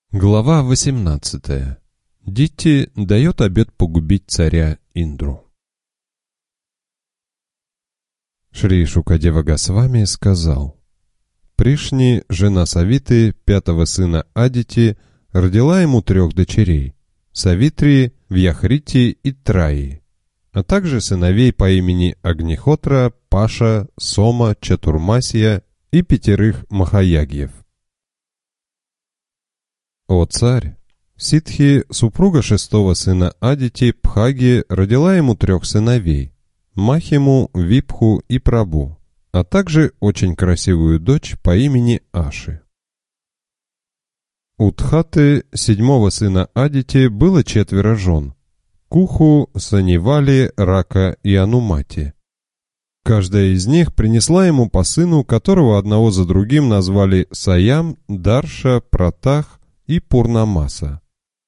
Глава 18. Дитти дает обет погубить царя Индру. Шри Шукадева Госвами сказал: Пришни, жена Савиты, пятого сына Адити, родила ему 3 дочерей — Савитри, Вьяхрити и Траи, а также сыновей по имени Агнихотра, Паша, Сома, Чатурмасия и 5 Махаягьев. О царь! Ситхи, супруга 6-го сына Адити, Пхаги, родила ему 3 сыновей — Махиму, Випху и Прабу, а также очень красивую дочь по имени Аши. У Тхаты, 7-го сына Адити, было 4 жен — Куху, Санивали, Рака и Анумати. Каждая из них принесла ему по сыну, которого одного за другим назвали Саям, Дарша, Пратах и Пурнамаса.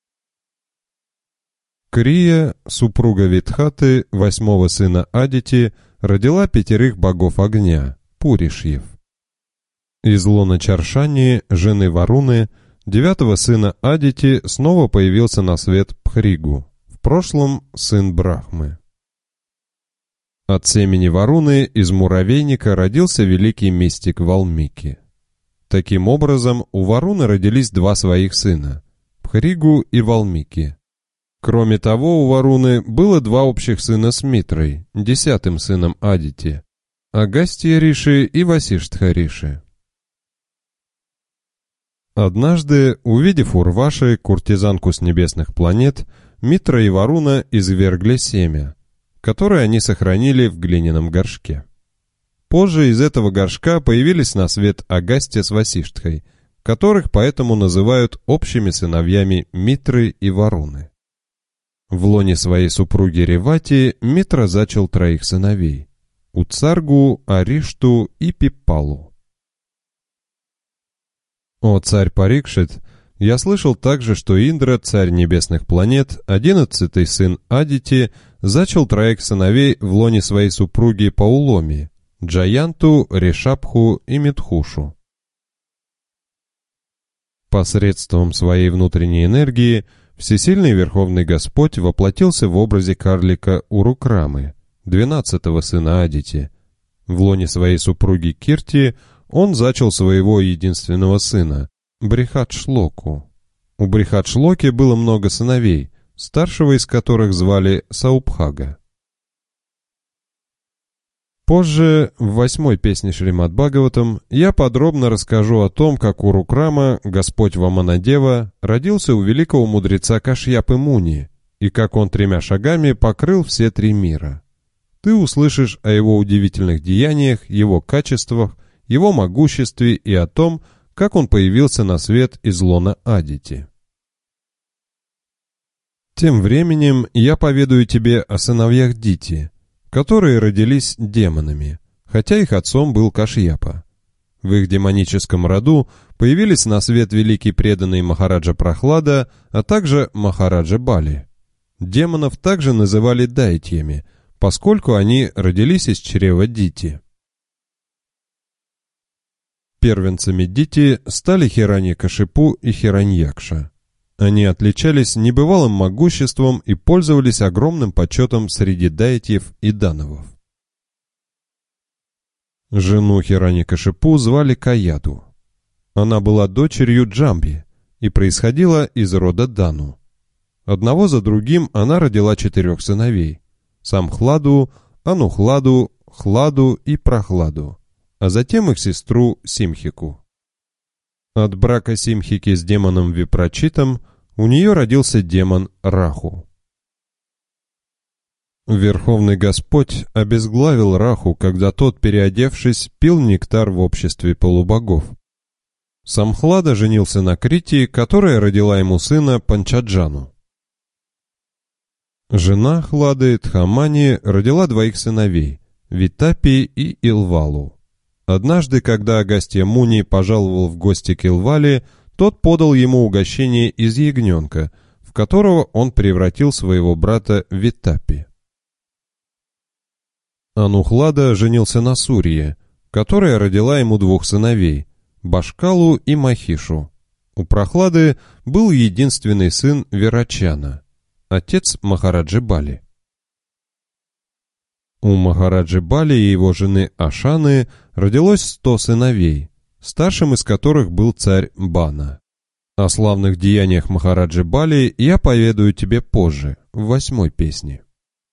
Крия, супруга Витхаты, 8-го сына Адити, родила 5 богов огня, Пуришьев. Из лона Чаршани, жены Варуны, 9-го сына Адити, снова появился на свет Пхригу, в прошлом сын Брахмы. От семени Варуны из муравейника родился великий мистик Валмики. Таким образом, у Варуны родились 2 своих сына — Пхригу и Валмики. Кроме того, у Варуны было 2 общих сына с Митрой, 10-м сыном Адити — Агастья Риши и Васиштха Риши. Однажды, увидев Урваши, куртизанку с небесных планет, Митра и Варуна извергли семя, которое они сохранили в глиняном горшке. Позже из этого горшка появились на свет Агастья с Васиштхой, которых поэтому называют общими сыновьями Митры и Варуны. В лоне своей супруги Ревати Митра зачал 3 сыновей — Уцаргу, Аришту и Пиппалу. О царь Парикшит! Я слышал также, что Индра, царь небесных планет, 11-й сын Адити, зачал 3 сыновей в лоне своей супруги Пауломи — Джаянту, Ришабху и Митхушу. Посредством своей внутренней энергии всесильный Верховный Господь воплотился в образе карлика Урукрамы, 12-го сына Адити. В лоне своей супруги Кирти он зачал своего единственного сына, Брихат-Шлоку. У Брихат-Шлоки было много сыновей, старшего из которых звали Саубхага. Позже, в 8-й песне Шримад Бхагаватам, я подробно расскажу о том, как Урукрама, Господь Ваманадева, родился у великого мудреца Кашьяпы Муни, и как он 3 шагами покрыл все 3 мира. Ты услышишь о его удивительных деяниях, его качествах, его могуществе и о том, как он появился на свет из лона Адити. Тем временем я поведаю тебе о сыновьях Дити, которые родились демонами, хотя их отцом был Кашьяпа. В их демоническом роду появились на свет великий преданный Махараджа Прахлада, а также Махараджа Бали. Демонов также называли дайтьями, поскольку они родились из чрева Дити. Первенцами Дити стали Хираньякашипу и Хираньякша. Они отличались небывалым могуществом и пользовались огромным почетом среди дайтьев и дановов. Жену Хираньякашипу звали Каяду. Она была дочерью Джамби и происходила из рода Дану. Одного за другим она родила 4 сыновей — Самхладу, Анухладу, Хладу и Прахладу, а затем их сестру Симхику. От брака Симхики с демоном Випрачитом у нее родился демон Раху. Верховный Господь обезглавил Раху, когда тот, переодевшись, пил нектар в обществе полубогов. Самхлада женился на Крити, которая родила ему сына Панчаджану. Жена Хлады, Дхамани, родила 2 сыновей — Витапи и Илвалу. Однажды, когда Агастья Муни пожаловал в гости к Илвале, тот подал ему угощение из ягненка, в которого он превратил своего брата Витапи. Анухлада женился на Сурье, которая родила ему 2 сыновей — Башкалу и Махишу. У Прохлады был единственный сын Вирачана, отец Махараджи Бали. У Махараджи Бали и его жены Ашаны родилось 100 сыновей, старшим из которых был царь Бана. О славных деяниях Махараджи Бали я поведаю тебе позже, в 8-й песне.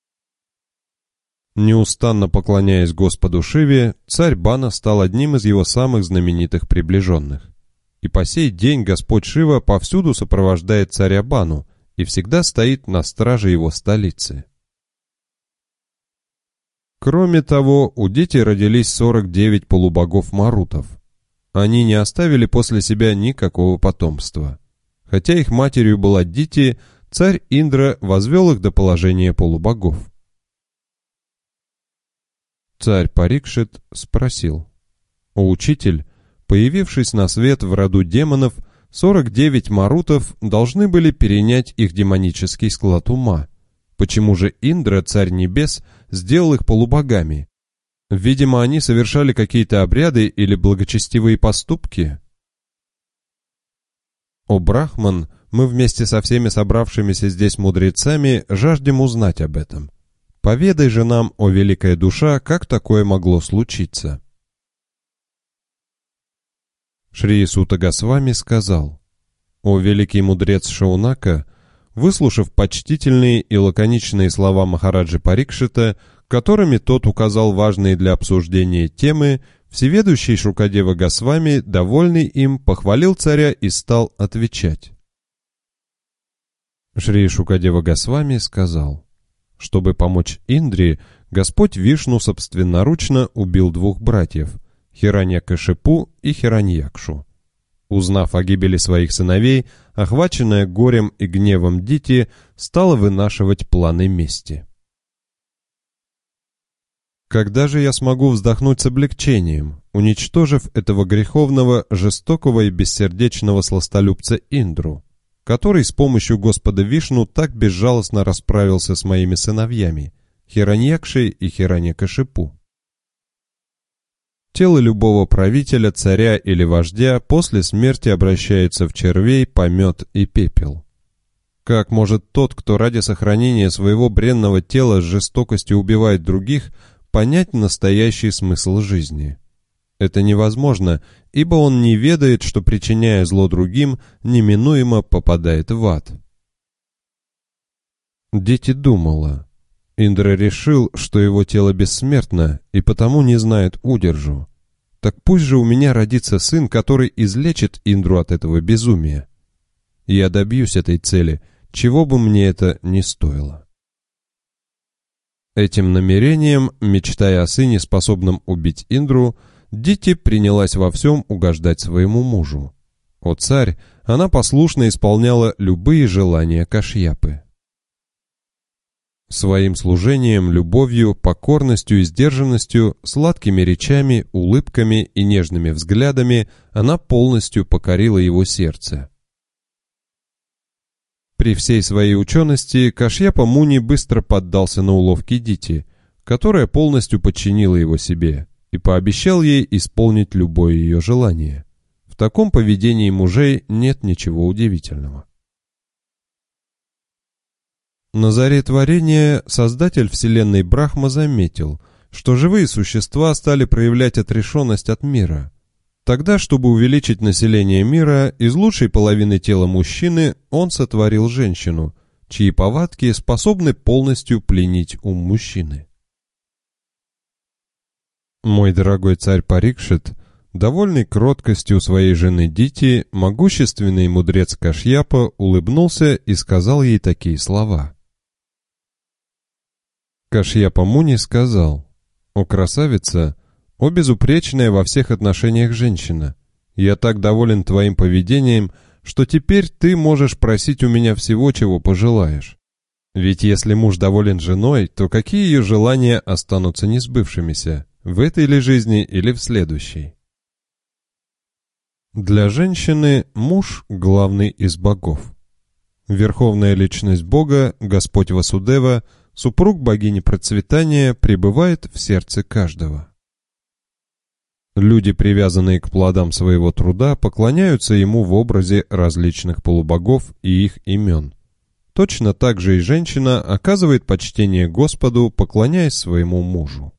Неустанно поклоняясь Господу Шиве, царь Бана стал одним из его самых знаменитых приближенных. И по сей день Господь Шива повсюду сопровождает царя Бану и всегда стоит на страже его столицы. Кроме того, у Дити родились 49 полубогов марутов. Они не оставили после себя никакого потомства. Хотя их матерью была Дити, царь Индра возвел их до положения полубогов. Царь Парикшит спросил: «О учитель, появившись на свет в роду демонов, 49 марутов должны были перенять их демонический склад ума. Почему же Индра, царь небес, сделал их полубогами? Видимо, они совершали какие-то обряды или благочестивые поступки». «О Брахман, мы вместе со всеми собравшимися здесь мудрецами жаждем узнать об этом. Поведай же нам, о великая душа, как такое могло случиться». Шри Сута Госвами сказал: «О великий мудрец Шаунака, выслушав почтительные и лаконичные слова Махараджи Парикшита, которыми тот указал важные для обсуждения темы, всеведущий Шукадева Госвами, довольный им, похвалил царя и стал отвечать». Шри Шукадева Госвами сказал: «Чтобы помочь Индре, Господь Вишну собственноручно убил 2 братьев – Хираньякашипу и Хираньякшу. Узнав о гибели своих сыновей, охваченная горем и гневом Дити, стала вынашивать планы мести. Когда же я смогу вздохнуть с облегчением, уничтожив этого греховного, жестокого и бессердечного сластолюбца Индру, который с помощью Господа Вишну так безжалостно расправился с моими сыновьями, Хираньякшей и Хираньякашипу? Тело любого правителя, царя или вождя после смерти обращается в червей, помет и пепел. Как может тот, кто ради сохранения своего бренного тела с жестокостью убивает других, понять настоящий смысл жизни? Это невозможно, ибо он не ведает, что, причиняя зло другим, неминуемо попадает в ад. Дити думала: Индра решил, что его тело бессмертно и потому не знает удержу. Так пусть же у меня родится сын, который излечит Индру от этого безумия. Я добьюсь этой цели, чего бы мне это ни стоило. Этим намерением, мечтая о сыне, способном убить Индру, Дити принялась во всем угождать своему мужу. О царь, она послушно исполняла любые желания Кашьяпы. Своим служением, любовью, покорностью и сдержанностью, сладкими речами, улыбками и нежными взглядами она полностью покорила его сердце. При всей своей учености Кашьяпа Муни быстро поддался на уловки Дити, которая полностью подчинила его себе, и пообещал ей исполнить любое ее желание. В таком поведении мужей нет ничего удивительного. На заре творения Создатель Вселенной Брахма заметил, что живые существа стали проявлять отрешенность от мира. Тогда, чтобы увеличить население мира, из лучшей половины тела мужчины он сотворил женщину, чьи повадки способны полностью пленить ум мужчины. Мой дорогой царь Парикшит, довольный кроткостью своей жены Дити, могущественный мудрец Кашьяпа улыбнулся и сказал ей такие слова. Кашьяпа Муни сказал: «О красавица, о безупречная во всех отношениях женщина, я так доволен твоим поведением, что теперь ты можешь просить у меня всего, чего пожелаешь. Ведь если муж доволен женой, то какие ее желания останутся несбывшимися, в этой ли жизни или в следующей?» Для женщины муж – главный из богов. Верховная личность Бога, Господь Васудева, супруг богини процветания, пребывает в сердце каждого. Люди, привязанные к плодам своего труда, поклоняются ему в образе различных полубогов и их имен. Точно так же и женщина оказывает почтение Господу, поклоняясь своему мужу.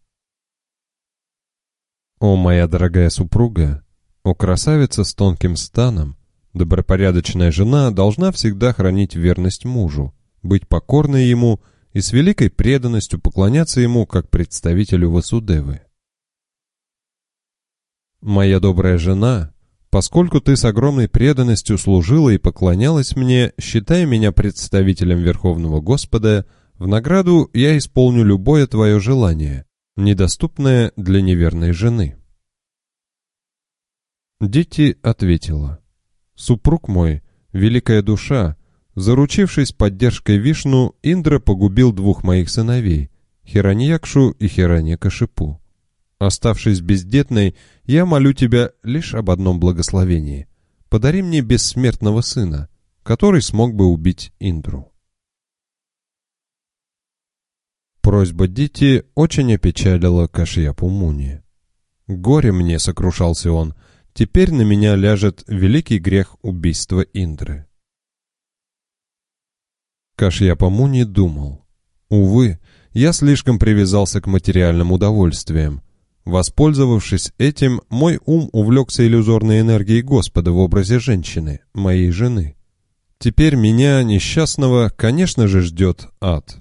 О, моя дорогая супруга, о, красавица с тонким станом, добропорядочная жена должна всегда хранить верность мужу, быть покорной ему и с великой преданностью поклоняться ему как представителю Васудевы. Моя добрая жена, поскольку ты с огромной преданностью служила и поклонялась мне, считая меня представителем Верховного Господа, в награду я исполню любое твое желание, недоступное для неверной жены. Дити ответила: «Супруг мой, великая душа, заручившись поддержкой Вишну, Индра погубил двух моих сыновей, Хираньякшу и Хираньякашипу. Оставшись бездетной, я молю тебя лишь об одном благословении. Подари мне бессмертного сына, который смог бы убить Индру». Просьба Дити очень опечалила Кашьяпу Муни. «Горе мне», — сокрушался он, — «теперь на меня ляжет великий грех убийства Индры». Кашьяпа Муни думал: «Увы, я слишком привязался к материальным удовольствиям. Воспользовавшись этим, мой ум увлекся иллюзорной энергией Господа в образе женщины, моей жены. Теперь меня, несчастного, конечно же, ждет ад».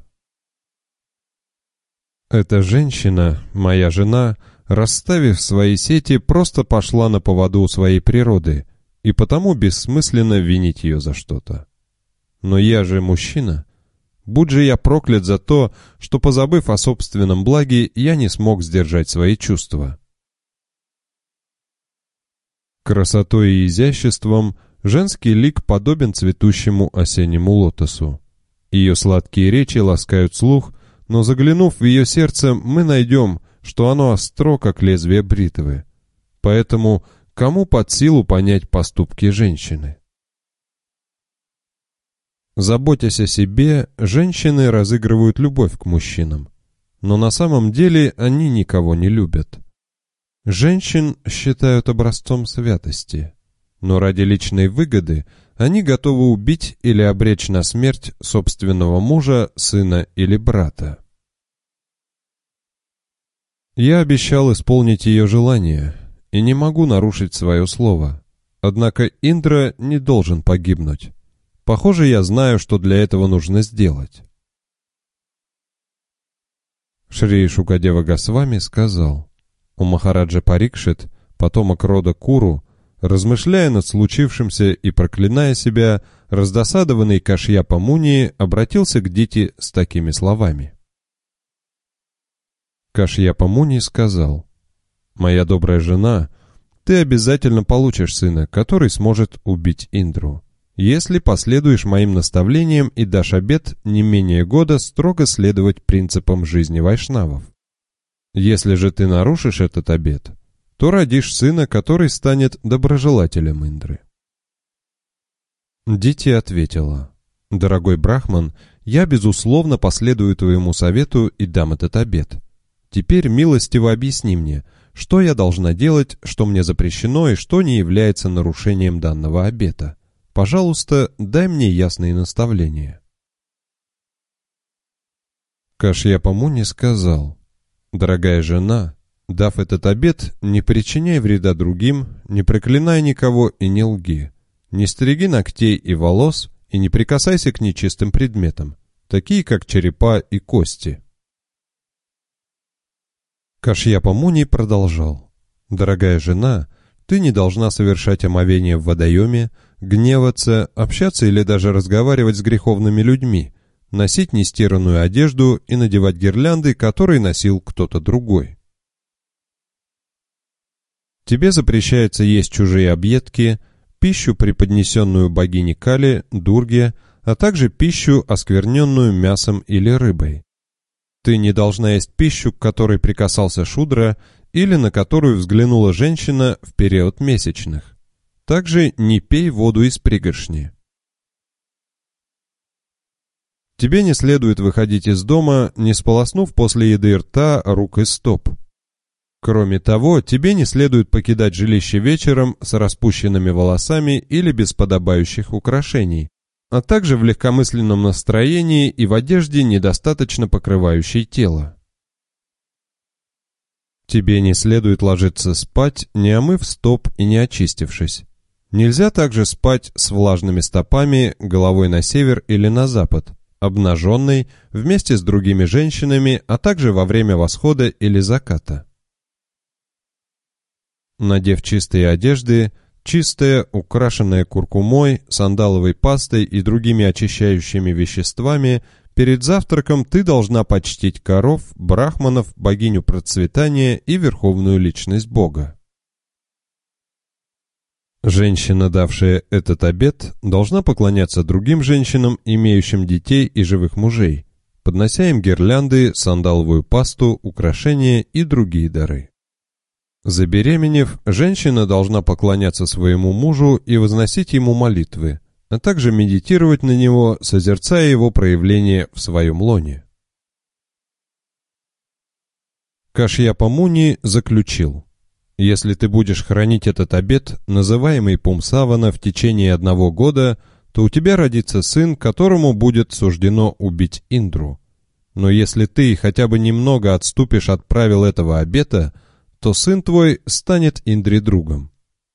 Эта женщина, моя жена, расставив свои сети, просто пошла на поводу у своей природы, и потому бессмысленно винить ее за что-то. Но я же мужчина. Будь же я проклят за то, что, позабыв о собственном благе, я не смог сдержать свои чувства. Красотой и изяществом женский лик подобен цветущему осеннему лотосу. Ее сладкие речи ласкают слух, но заглянув в ее сердце, мы найдем, что оно остро, как лезвие бритвы. Поэтому кому под силу понять поступки женщины? Заботясь о себе, женщины разыгрывают любовь к мужчинам, но на самом деле они никого не любят. Женщин считают образцом святости, но ради личной выгоды они готовы убить или обречь на смерть собственного мужа, сына или брата. Я обещал исполнить ее желание и не могу нарушить свое слово, однако Индра не должен погибнуть. Похоже, я знаю, что для этого нужно сделать. Шри Шукадева Госвами сказал: у Махараджа Парикшит, потомок рода Куру, размышляя над случившимся и проклиная себя, раздосадованный Кашьяпа Муни обратился к Дити с такими словами. Кашьяпа Муни сказал: «Моя добрая жена, ты обязательно получишь сына, который сможет убить Индру, если последуешь моим наставлениям и дашь обет не менее года строго следовать принципам жизни вайшнавов. Если же ты нарушишь этот обет, то родишь сына, который станет доброжелателем Индры». Дити ответила: «Дорогой Брахман, я безусловно последую твоему совету и дам этот обет. Теперь милостиво объясни мне, что я должна делать, что мне запрещено и что не является нарушением данного обета. Пожалуйста, дай мне ясные наставления». Кашьяпа Муни сказал: «Дорогая жена, дав этот обет, не причиняй вреда другим, не проклинай никого и не лги, не стриги ногтей и волос и не прикасайся к нечистым предметам, такие как черепа и кости». Кашьяпа Муни продолжал: «Дорогая жена, ты не должна совершать омовение в водоеме, гневаться, общаться или даже разговаривать с греховными людьми, носить нестиранную одежду и надевать гирлянды, которые носил кто-то другой. Тебе запрещается есть чужие объедки, пищу, преподнесенную богине Кали, Дурге, а также пищу, оскверненную мясом или рыбой. Ты не должна есть пищу, к которой прикасался Шудра или на которую взглянула женщина в период месячных. Также не пей воду из пригоршни. Тебе не следует выходить из дома, не сполоснув после еды рта, рук и стоп. Кроме того, тебе не следует покидать жилище вечером с распущенными волосами или без подобающих украшений, а также в легкомысленном настроении и в одежде, недостаточно покрывающей тело. Тебе не следует ложиться спать, не омыв стоп и не очистившись. Нельзя также спать с влажными стопами, головой на север или на запад, обнаженной, вместе с другими женщинами, а также во время восхода или заката. Надев чистые одежды, чистая, украшенная куркумой, сандаловой пастой и другими очищающими веществами, перед завтраком ты должна почтить коров, брахманов, богиню процветания и верховную личность Бога. Женщина, давшая этот обет, должна поклоняться другим женщинам, имеющим детей и живых мужей, поднося им гирлянды, сандаловую пасту, украшения и другие дары. Забеременев, женщина должна поклоняться своему мужу и возносить ему молитвы, а также медитировать на него, созерцая его проявление в своем лоне. Кашьяпа Муни заключил: если ты будешь хранить этот обет, называемый Пумсавана, в течение 1 года, то у тебя родится сын, которому будет суждено убить Индру. Но если ты хотя бы немного отступишь от правил этого обета, то сын твой станет Индре другом.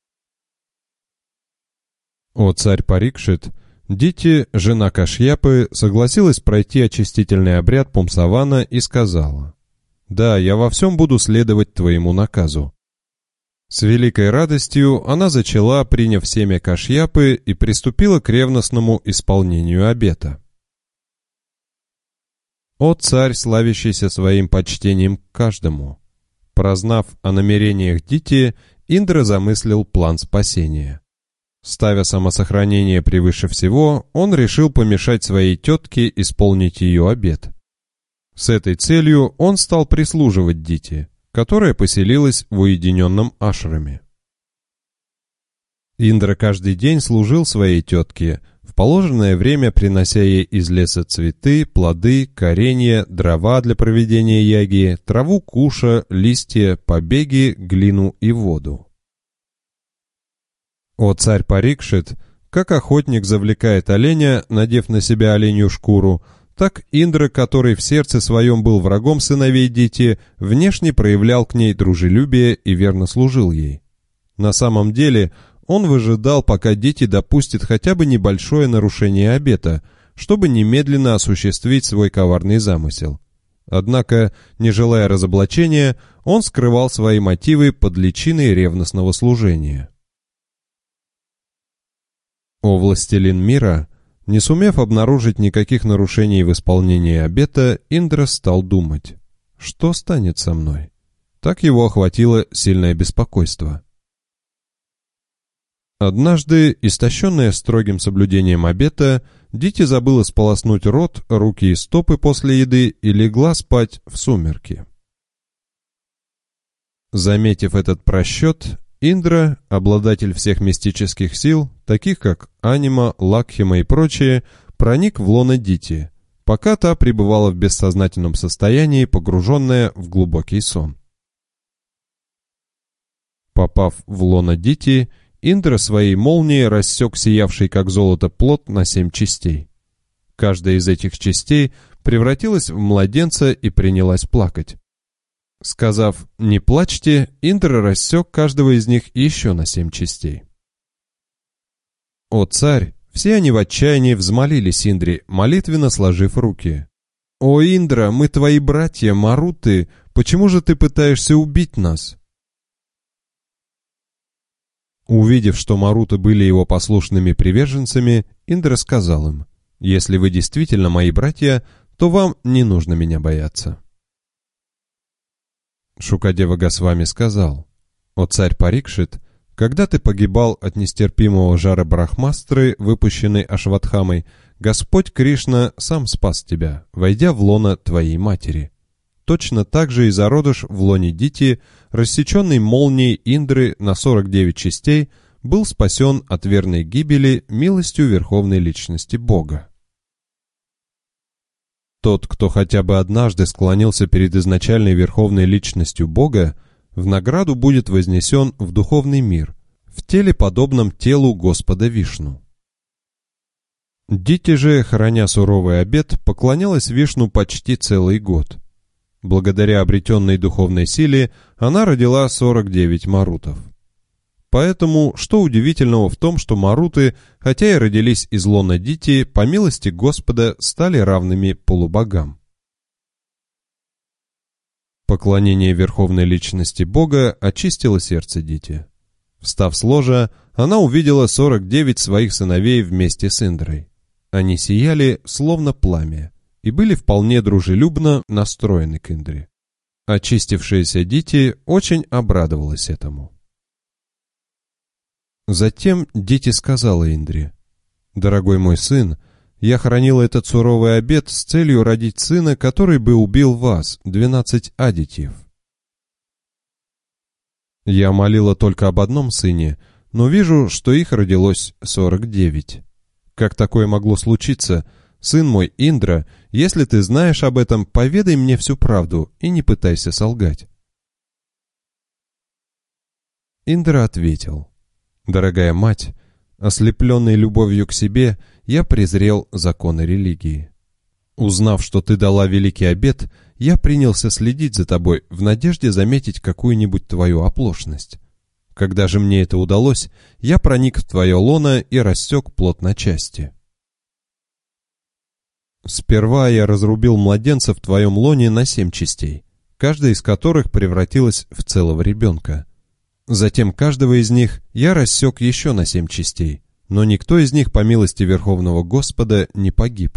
О царь Парикшит, Дити, жена Кашьяпы, согласилась пройти очистительный обряд Пумсавана и сказала: «Да, я во всем буду следовать твоему наказу». С великой радостью она зачала, приняв семя Кашьяпы, и приступила к ревностному исполнению обета. О царь, славящийся своим почтением к каждому! Прознав о намерениях Дити, Индра замыслил план спасения. Ставя самосохранение превыше всего, он решил помешать своей тетке исполнить ее обет. С этой целью он стал прислуживать Дити, которая поселилась в уединенном ашраме. Индра каждый день служил своей тетке, в положенное время принося ей из леса цветы, плоды, коренья, дрова для проведения яги, траву куша, листья, побеги, глину и воду. О царь Парикшит, как охотник завлекает оленя, надев на себя оленью шкуру, так Индра, который в сердце своем был врагом сыновей Дити, внешне проявлял к ней дружелюбие и верно служил ей. На самом деле он выжидал, пока Дити допустит хотя бы небольшое нарушение обета, чтобы немедленно осуществить свой коварный замысел. Однако, не желая разоблачения, он скрывал свои мотивы под личиной ревностного служения. О властелин мира! Не сумев обнаружить никаких нарушений в исполнении обета, Индра стал думать: что станет со мной? Так его охватило сильное беспокойство. Однажды, истощенная строгим соблюдением обета, Дити забыла сполоснуть рот, руки и стопы после еды и легла спать в сумерки. Заметив этот просчет, Индра, обладатель всех мистических сил, таких как Анима, Лакхима и прочие, проник в лоно Дити, пока та пребывала в бессознательном состоянии, погруженная в глубокий сон. Попав в лоно Дити, Индра своей молнией рассек сиявший как золото плод на 7 частей. Каждая из этих частей превратилась в младенца и принялась плакать. Сказав «не плачьте», Индра рассек каждого из них еще на 7 частей. «О царь!» Все они в отчаянии взмолились Индре, молитвенно сложив руки. «О Индра, мы твои братья, Маруты, почему же ты пытаешься убить нас?» Увидев, что Маруты были его послушными приверженцами, Индра сказал им: «Если вы действительно мои братья, то вам не нужно меня бояться». Шукадева Госвами сказал: «О царь Парикшит, когда ты погибал от нестерпимого жара Брахмастры, выпущенной Ашватхамой, Господь Кришна сам спас тебя, войдя в лоно твоей матери. Точно так же и зародыш в лоне Дити, рассеченный молнией Индры на 49 частей, был спасен от верной гибели милостью Верховной Личности Бога. Тот, кто хотя бы однажды склонился перед изначальной Верховной Личностью Бога, в награду будет вознесен в духовный мир, в теле, подобном телу Господа Вишну. Дити же, храня суровый обет, поклонялась Вишну почти целый год. Благодаря обретенной духовной силе она родила 49 марутов. Поэтому, что удивительного в том, что маруты, хотя и родились из лона Дити, по милости Господа стали равными полубогам. Поклонение Верховной Личности Бога очистило сердце Дити. Встав с ложа, она увидела 49 своих сыновей вместе с Индрой. Они сияли, словно пламя, и были вполне дружелюбно настроены к Индре. Очистившаяся Дити очень обрадовалась этому. Затем Дити сказала Индре: «Дорогой мой сын, я хранила этот суровый обет с целью родить сына, который бы убил вас, 12 адитьев. Я молила только об одном сыне, но вижу, что их родилось 49. Как такое могло случиться? Сын мой Индра, если ты знаешь об этом, поведай мне всю правду и не пытайся солгать». Индра ответил: «Дорогая мать, ослепленный любовью к себе, я презрел законы религии. Узнав, что ты дала великий обет, я принялся следить за тобой в надежде заметить какую-нибудь твою оплошность. Когда же мне это удалось, я проник в твое лоно и рассек плод на части. Сперва я разрубил младенца в твоем лоне на 7 частей, каждая из которых превратилась в целого ребенка. Затем каждого из них я рассек еще на 7 частей, но никто из них, по милости Верховного Господа, не погиб.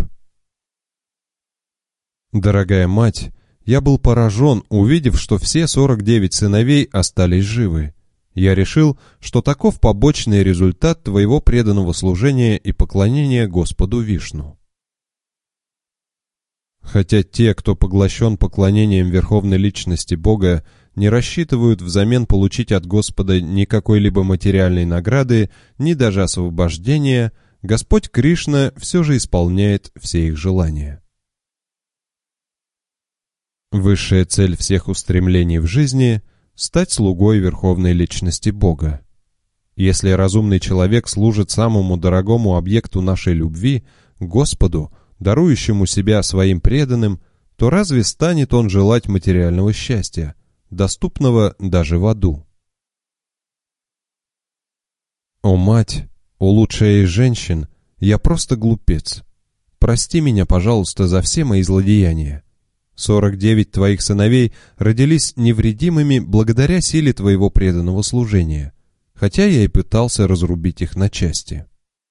Дорогая мать, я был поражен, увидев, что все 49 сыновей остались живы. Я решил, что таков побочный результат твоего преданного служения и поклонения Господу Вишну. Хотя те, кто поглощен поклонением Верховной Личности Бога, не рассчитывают взамен получить от Господа ни какой-либо материальной награды, ни даже освобождения, Господь Кришна все же исполняет все их желания. Высшая цель всех устремлений в жизни — стать слугой Верховной Личности Бога. Если разумный человек служит самому дорогому объекту нашей любви, Господу, дарующему себя своим преданным, то разве станет он желать материального счастья, доступного даже в аду? О мать, о лучшая из женщин, я просто глупец. Прости меня, пожалуйста, за все мои злодеяния. 49 твоих сыновей родились невредимыми благодаря силе твоего преданного служения, хотя я и пытался разрубить их на части.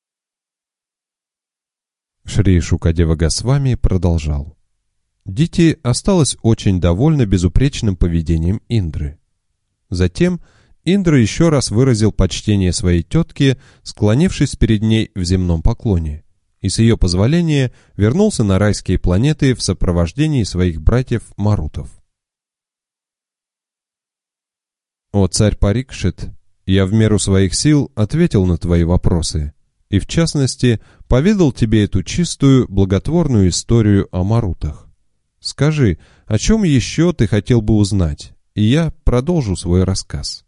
Шри Шукадева Госвами продолжал. Дити осталась очень довольна безупречным поведением Индры. Затем Индра еще раз выразил почтение своей тетке, склонившись перед ней в земном поклоне, и с ее позволения вернулся на райские планеты в сопровождении своих братьев-марутов. «О царь Парикшит, я в меру своих сил ответил на твои вопросы, и в частности поведал тебе эту чистую, благотворную историю о марутах. Скажи, о чем еще ты хотел бы узнать, и я продолжу свой рассказ».